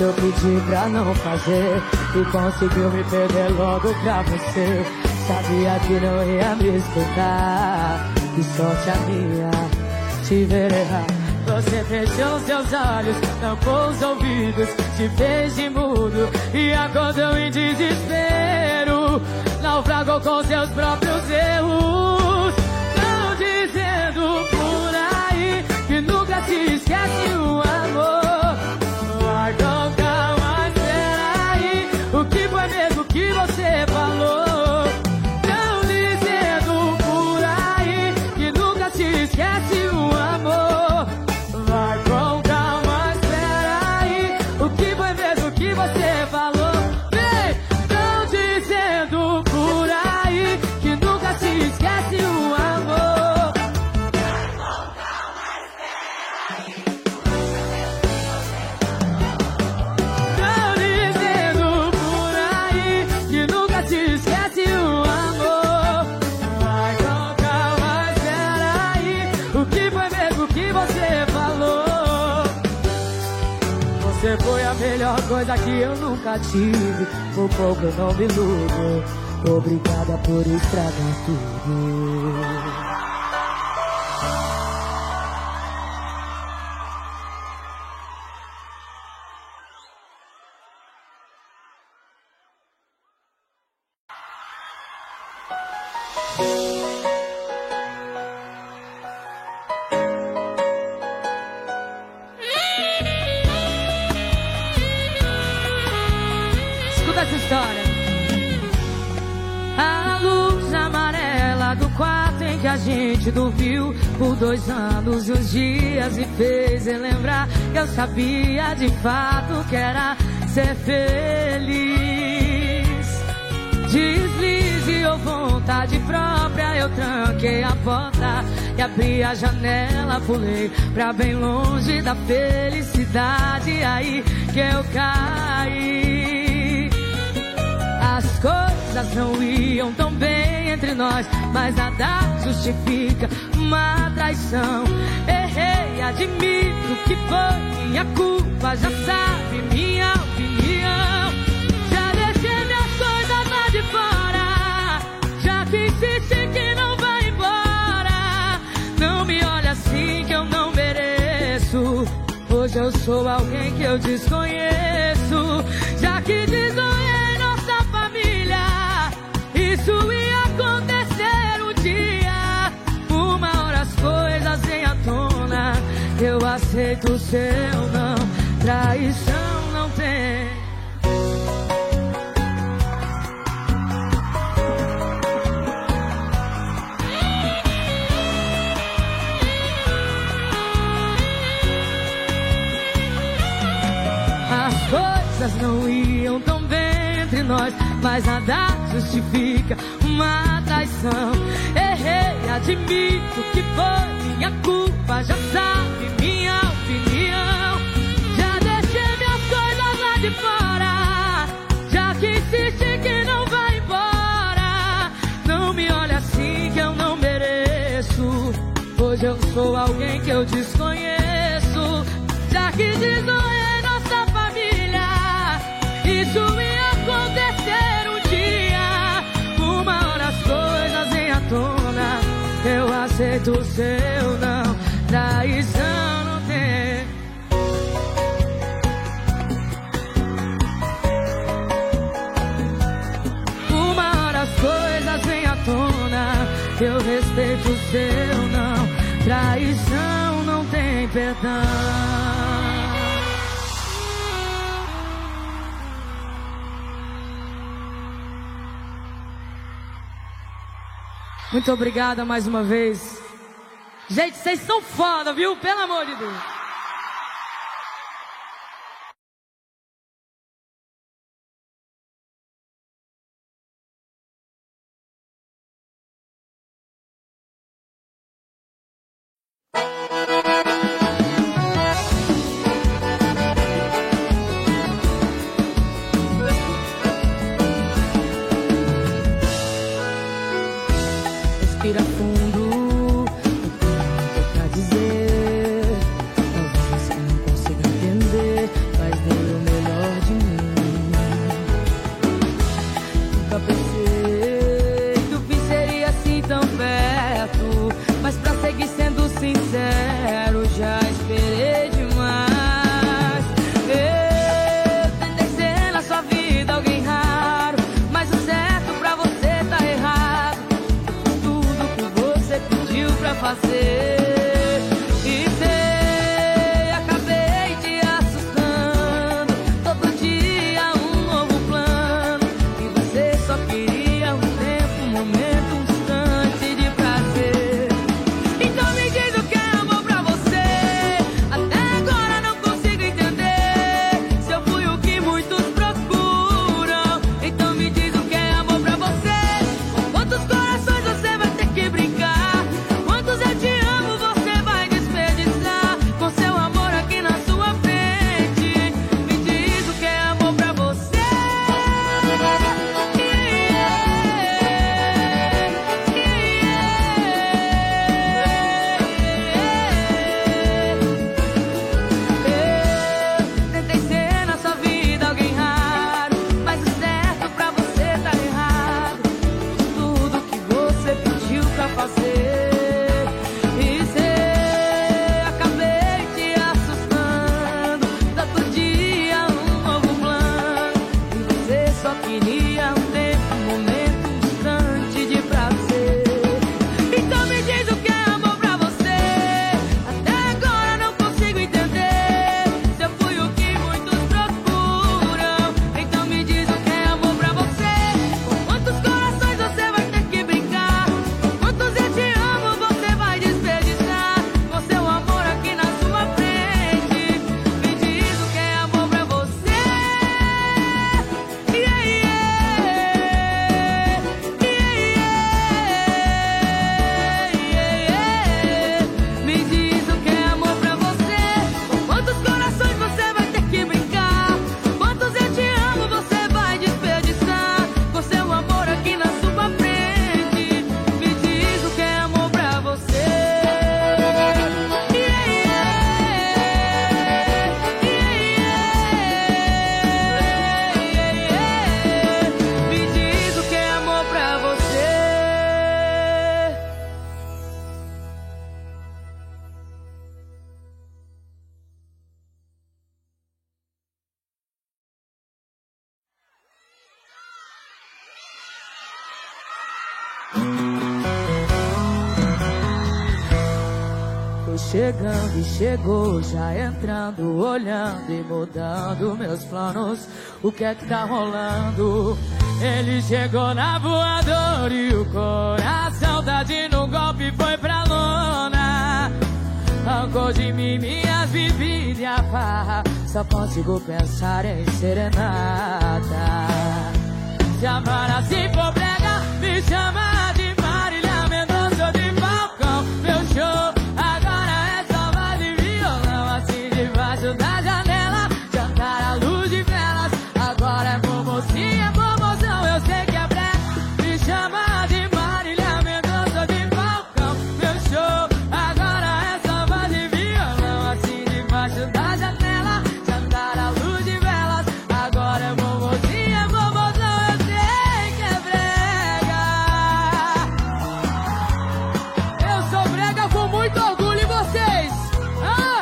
que eu pedi pra não fazer e conseguiu me perder logo pra você. Sabia que não ia me escutar, que sorte a minha te ver errar. Você fechou seus olhos, tampou os ouvidos, te fez de mudo e acordou em desespero. Naufragou com seus próprios erros. Tão dizendo por aí que nunca se esquece o amor. Vai com calma, espera aí, o que foi mesmo que você falou? Tão dizendo por aí que nunca se esquece o amor. Vai com calma, espera aí, o que foi mesmo que você falou? Vem, tão dizendo por aí que nunca se esquece o amor. Vai com calma, espera aí. Tão dizendo por aí que nunca se esquece o amor. Vai com calma, espera aí, o que foi mesmo que você falou? Você foi a melhor coisa que eu nunca tive. Por pouco eu não me iludo. Obrigada por estragar tudo. Escuta essa história. A luz amarela do quarto em que a gente dormiu por dois anos e uns dias me fez relembrar que eu sabia de fato que era ser feliz. Deslize ou vontade própria, eu tranquei a porta e abri a janela, pulei pra bem longe da felicidade. Aí que eu caí. As coisas não iam tão bem entre nós, mas nada justifica uma traição. Errei, admito que foi minha culpa, já sabe minha opinião. Já deixei minhas coisas lá de fora, já que insiste que não vai embora. Não me olha assim que eu não mereço. Hoje eu sou alguém que eu desconheço. Já que desonhei nossa família, isso ia acontecer um dia. Uma hora as coisas vêm à tona, eu aceito o seu não. Traição não tem. As coisas não iam tão bem entre nós, mas nada justifica uma traição. Errei, admito que foi minha culpa, já sabe minha opinião. Já deixei minhas coisas lá de fora, já que insiste que não vai embora. Não me olha assim que eu não mereço. Hoje eu sou alguém que eu desconheço. Já que desonhei nossa família, isso ia acontecer um dia. Uma hora as coisas vêm à tona, eu aceito o seu não. Traição não tem. Uma hora as coisas vêm à tona, eu respeito o seu não. Traição não tem perdão. Muito obrigada mais uma vez. Gente, vocês são foda, viu? Pelo amor de Deus. Respira fundo, o que eu tenho pra dizer. Talvez você não consiga entender, mas dei o melhor tão perto, mas pra seguir sendo sincero, já esperei demais. Eu tentei ser na sua vida alguém raro, mas o certo pra você tá errado. Tudo que você pediu pra fazer. Tô chegando e chegou, já entrando, olhando e mudando meus planos. O que é que tá rolando? Ele chegou na voadora e o coração tá de no golpe, foi pra lona. Arrancou de mim minhas bebidas e a farra, só consigo pensar em serenata. Se amar assim for brega, me chama de Marília Mendonça de Falcão. Meu show agora é só voz de violão, assim debaixo da janela, cantar a luz de velas. Agora é mocinha, é promoção, eu sei que é brega. Me chama de Marília Mendonça de Falcão. Meu show agora é só voz de violão, assim debaixo da janela, cantar a luz de velas. Agora é mocinha, é promoção, eu sei que é brega. Eu sou brega com muito orgulho em vocês. Ah!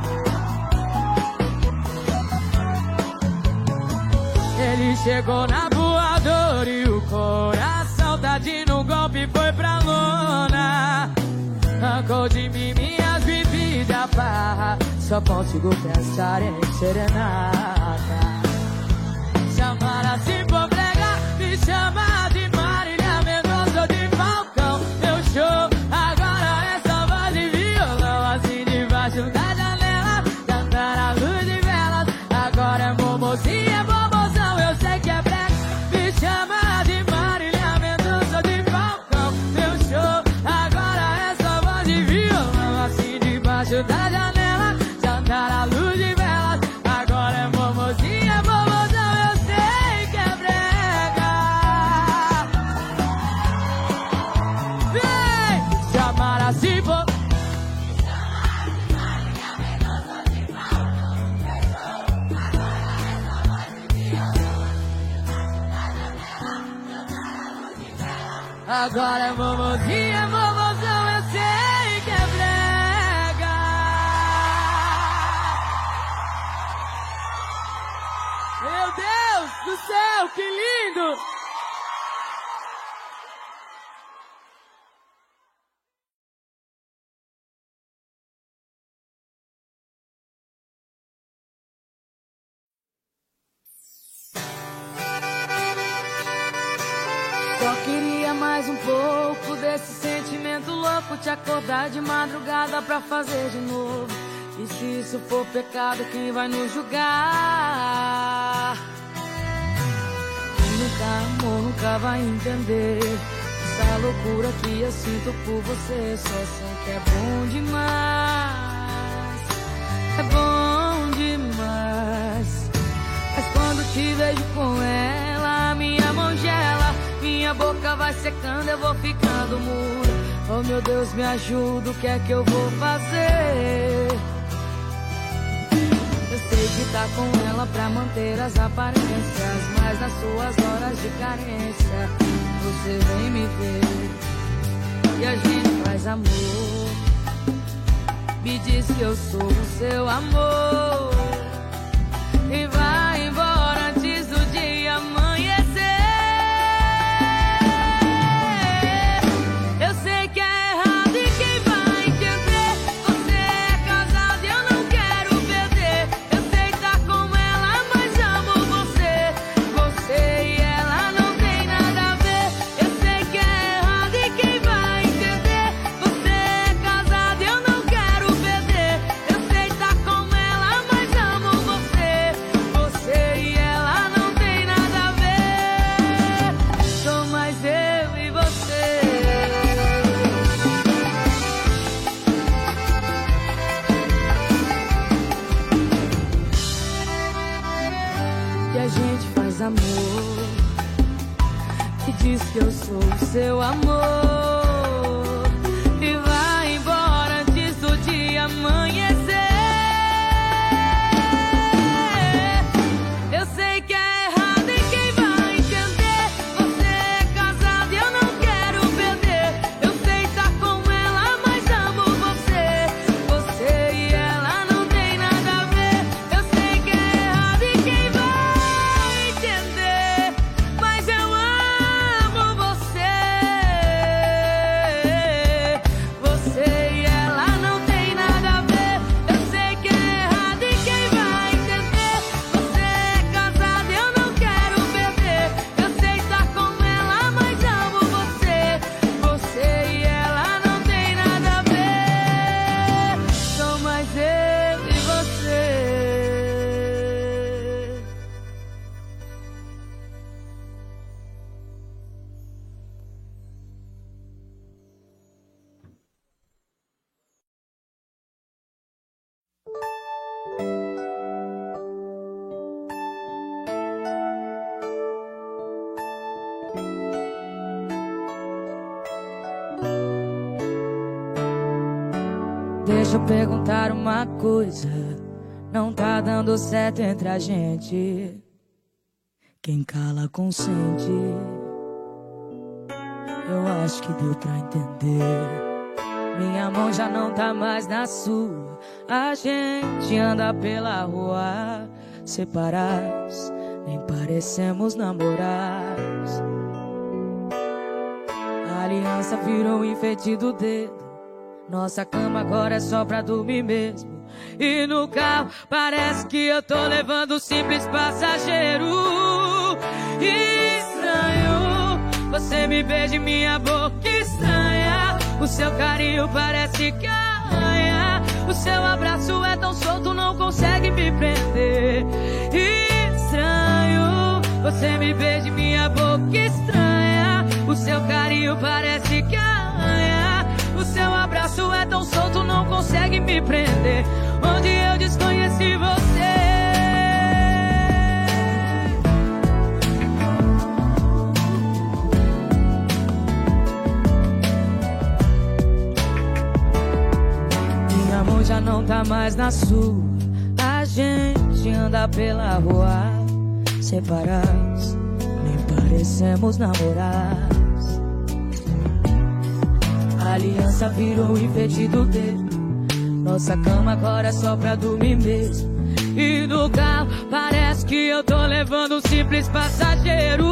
Ele chegou na voadora e o coração tá de no golpe, foi pra lona. Arrancou de mim minhas bebidas, a barra, só consigo pensar em serenata. Se amar assim for brega, me chama de Marília Mendonça de Falcão. Meu show agora é só voz de violão, assim debaixo da janela, cantar a luz de velas. Agora é mocinha, é promoção, eu sei que é brega. Me chama de Marília Mendonça de Falcão. Meu show agora é só voz de violão, assim debaixo da janela, cantar a luz de velas. Agora é mocinha, é promoção, eu sei que é brega. Agora é vovozinha, vovozão, eu sei que é brega. Meu Deus do céu, que lindo! Só queria mais um pouco desse sentimento louco, te acordar de madrugada pra fazer de novo. E se isso for pecado, quem vai nos julgar? Quem nunca amou, nunca vai entender essa loucura que eu sinto por você. Só sei que é bom demais, é bom demais. Mas quando te vejo com ela, minha mão gela, minha boca vai secando, eu vou ficando muda. Oh meu Deus, me ajuda, o que é que eu vou fazer? Eu sei que tá com ela pra manter as aparências, mas nas suas horas de carência você vem me ver e a gente faz amor. Me diz que eu sou o seu amor e vai embora antes do dia amanhecer. Eu sei que é errado e quem vai entender? Você é casado e eu não quero perder. Eu sei que tá com ela, mas amo você. Você e ela não tem nada a ver. Eu sei que é errado e quem vai entender? Você é casado e eu não quero perder. Eu sei que tá com ela, mas amo você. Você e ela não tem nada a ver. Sou mais eu e você. E a gente faz amor e diz que eu sou o seu amor e vai embora antes do dia amanhecer. Eu sei que é errado e quem vai entender? Você é casado e eu não quero perder. Eu sei que tá com ela, mas amo você. Você e ela não tem nada a ver. Eu sei que é errado e quem vai entender? Mas eu amo você. Você e ela não tem nada a ver. Eu sei que é errado e quem vai entender? Você é casado e eu não quero perder. Eu sei que tá com ela, mas amo você. Você e ela não tem nada a ver. Sou mais eu e você. Deixa eu perguntar uma coisa, não tá dando certo entre a gente. Quem cala consente. Eu acho que deu pra entender. Minha mão já não tá mais na sua. A gente anda pela rua separados, nem parecemos namorados. A aliança virou um enfeite do dedo. Nossa cama agora é só pra dormir mesmo. E no carro parece que eu tô levando um simples passageiro. Estranho, você me beija em minha boca estranha. O seu carinho parece que arranha. O seu abraço é tão solto, não consegue me prender. Estranho, você me beija em minha boca estranha. O seu carinho parece que arranha. O seu abraço é tão solto, não consegue me prender. Onde eu desconheci você. Minha mão já não tá mais na sua. A gente anda pela rua separados, nem parecemos namorados. aliança virou enfeite do dedo. Nossa cama agora é só pra dormir mesmo. E no carro parece que eu tô levando um simples passageiro.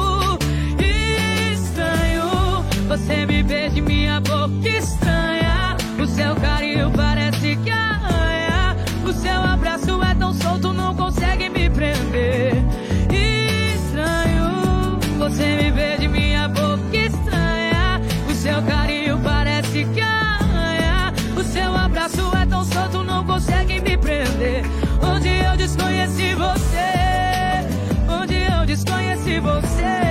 Estranho, você me beija e minha boca estranha. O seu carinho parece que arranha. O seu abraço é tão solto, não consegue me prender. Estranho, você me beija e minha boca estranha. O seu carinho parece que arranha. O seu abraço é tão solto, não consegue me prender. Onde eu desconheci você, onde eu desconheci você.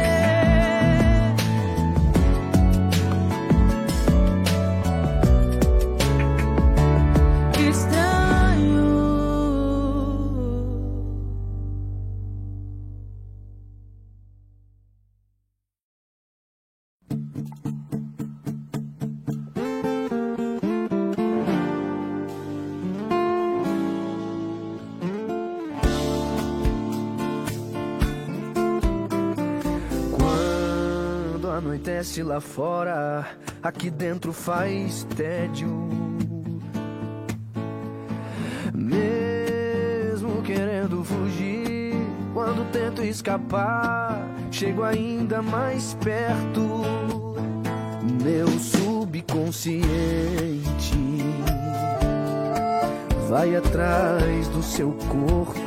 Anoitece lá fora, aqui dentro faz tédio. Mesmo querendo fugir, quando tento escapar, chego ainda mais perto. Meu subconsciente vai atrás do seu corpo.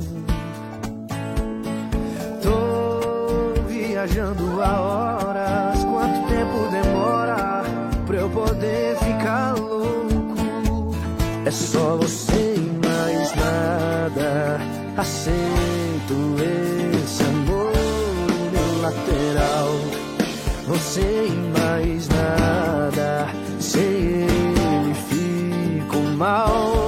Tô viajando a horas, quanto tempo demora pra eu poder ficar louco? É só você e mais nada. Aceito esse amor unilateral. Você e mais nada. Sem ele fico mal.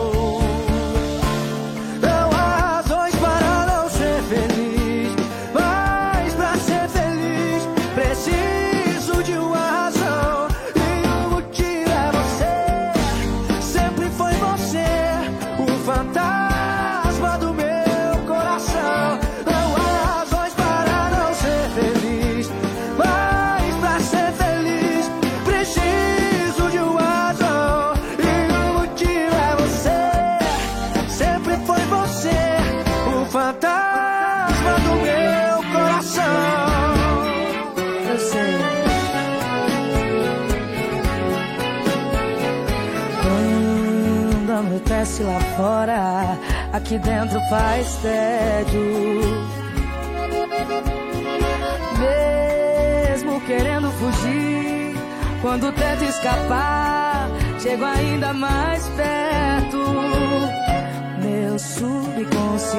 Acontece lá fora, aqui dentro faz tédio. Mesmo querendo fugir, quando tento escapar, chego ainda mais perto. Meu subconsciente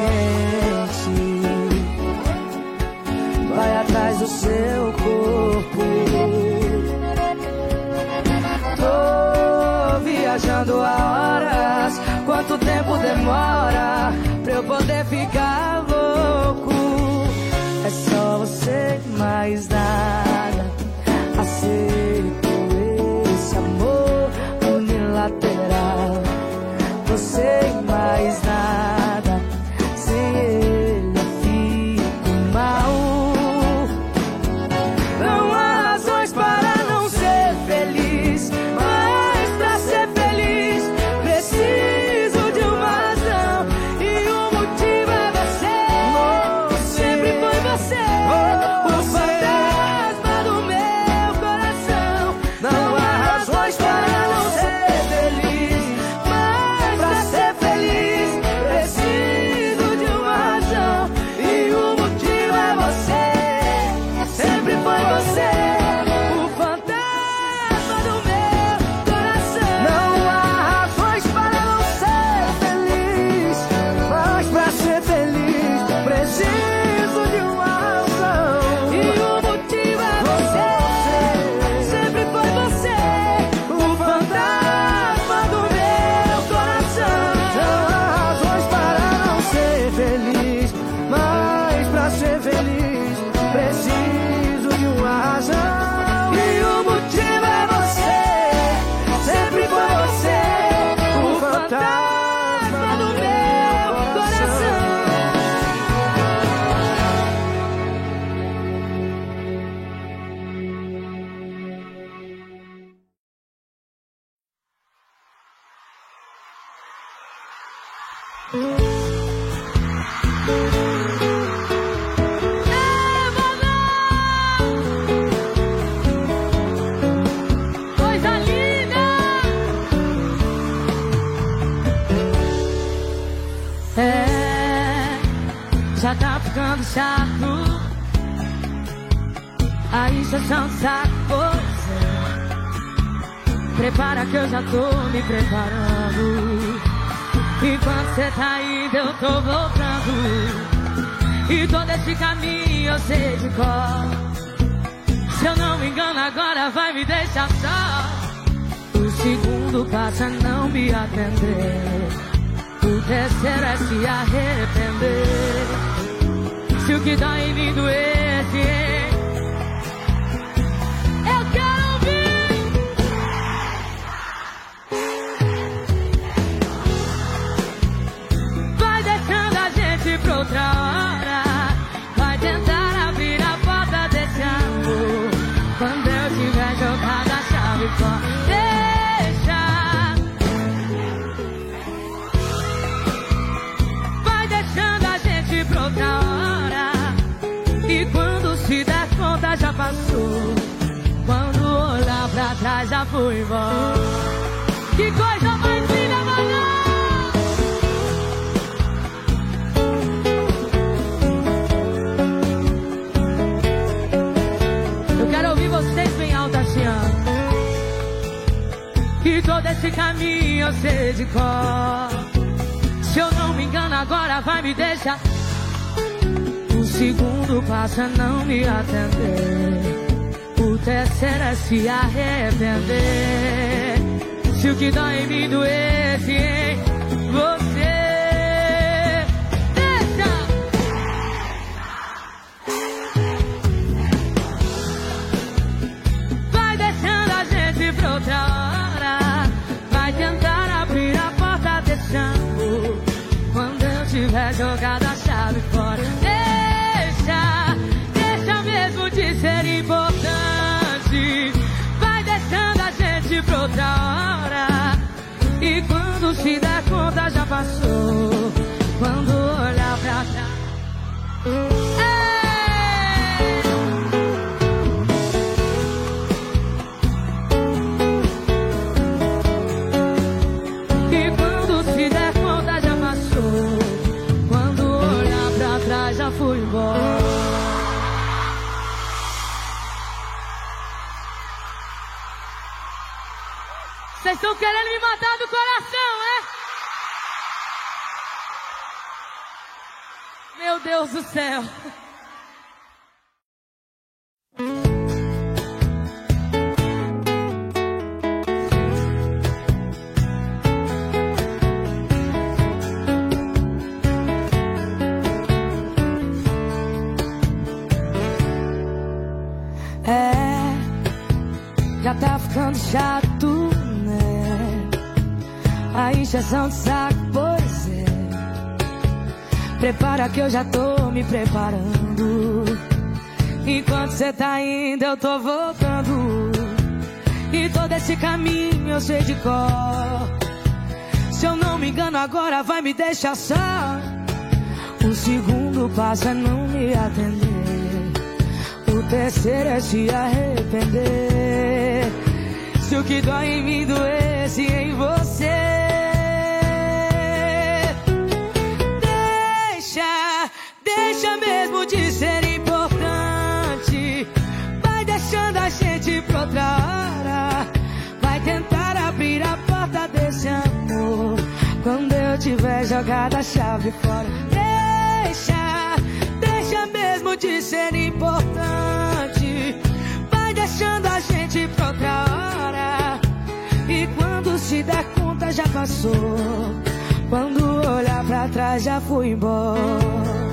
vai atrás do seu corpo. Tô viajando a horas, quanto tempo demora pra eu poder ficar louco? É só você e mais nada. Aceito esse amor unilateral. Você e mais nada. Sem ele eu fico mal. Não há razões para não ser feliz, mas pra ser feliz preciso de uma razão. E o motivo é você. Sempre foi você. O fantasma Coisa linda! É, já tá ficando chato. A injeção de saco, pois é. Prepara que eu já tô me preparando. Enquanto cê tá indo eu tô voltando. E todo esse caminho eu sei de cor. Se eu não me engano agora vai me deixar só. O segundo passa a não me atender. O terceiro é se arrepender. Se o que dói em mim doesse, pra outra hora, vai tentar abrir a porta desse amor. Quando eu tiver jogado a chave fora, deixa. Vai deixando a gente pra outra hora. E quando se der conta já passou. Quando olhar pra trás já fui embora. Que coisa mais linda, mano! Vocês bem alto assim, ó. E todo esse caminho eu sei de cor. Se eu não me engano agora vai me deixar. O segundo passa a não me atender. O terceiro é se arrepender. Se o que dói em mim doesse em você, pra outra hora, vai tentar abrir a porta desse amor. Quando eu tiver jogado a chave fora, deixa, deixa mesmo de ser importante. Vai deixando a gente pra outra hora. E quando se der conta já passou. Quando olhar pra trás, já fui embora. Vocês estão querendo me matar do coração, é? Meu Deus do céu. Já tá ficando chato, né? A injeção de saco, pois é. Prepara que eu já tô me preparando. Enquanto cê tá indo eu tô voltando. E todo esse caminho eu sei de cor. Se eu não me engano agora vai me deixar só. O segundo passa a não me atender. O terceiro é se arrepender. Se o que dói em mim doesse em você, deixa, deixa mesmo de ser importante. Vai deixando a gente pra outra hora. Vai tentar abrir a porta desse amor. Quando eu tiver jogado a chave fora, deixa, deixa mesmo de ser importante. Vai deixando a gente pra outra hora. E quando se der conta já passou. Quando olhar pra trás já fui embora.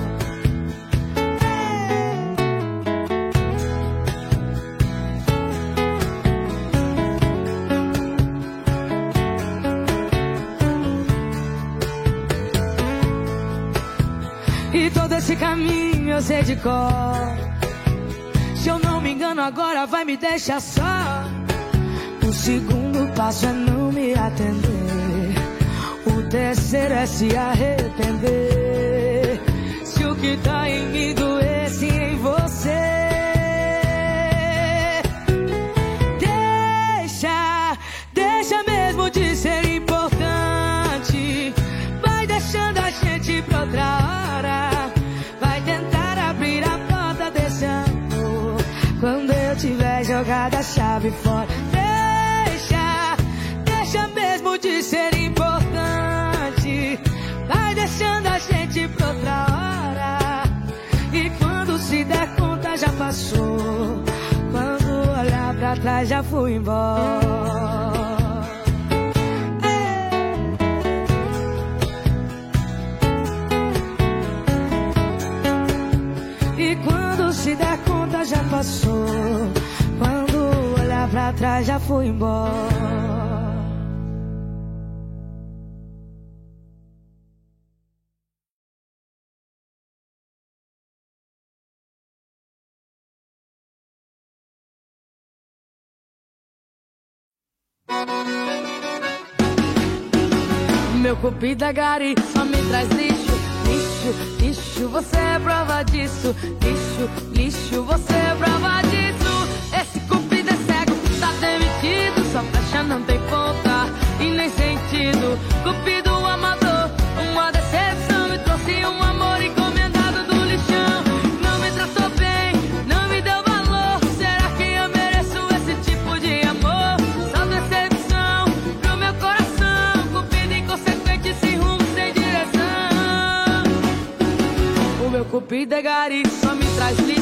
E todo esse caminho eu sei de cor. Se eu não me engano agora vai me deixar só. O segundo passo é não me atender. O terceiro é se arrepender. Se o que tá em mim doesse em você, deixa, deixa mesmo de ser importante. Vai deixando a gente pra outra hora. Vai tentar abrir a porta desse amor quando eu tiver jogado a chave fora. Deixa, deixa mesmo de ser importante. Vai deixando a gente pra outra hora. E quando se der conta já passou. Quando olhar pra trás já fui embora. E quando se der conta já passou. Quando olhar pra trás já fui embora. Meu cupido é gari, só me traz lixo. Lixo, lixo, você é prova disso. Lixo, lixo, você é prova disso. Esse cupido é cego, tá demitido. Só flecha não tem ponta e nem sentido. Cupido amador, uma decepção. Me trouxe um amor encomendado do lixão. Não me tratou bem, não me deu valor. Será que eu mereço esse tipo de amor? Só decepção pro meu coração. Cupido inconsequente, sem rumo, sem direção. O meu cupido é gari, só me traz lixo.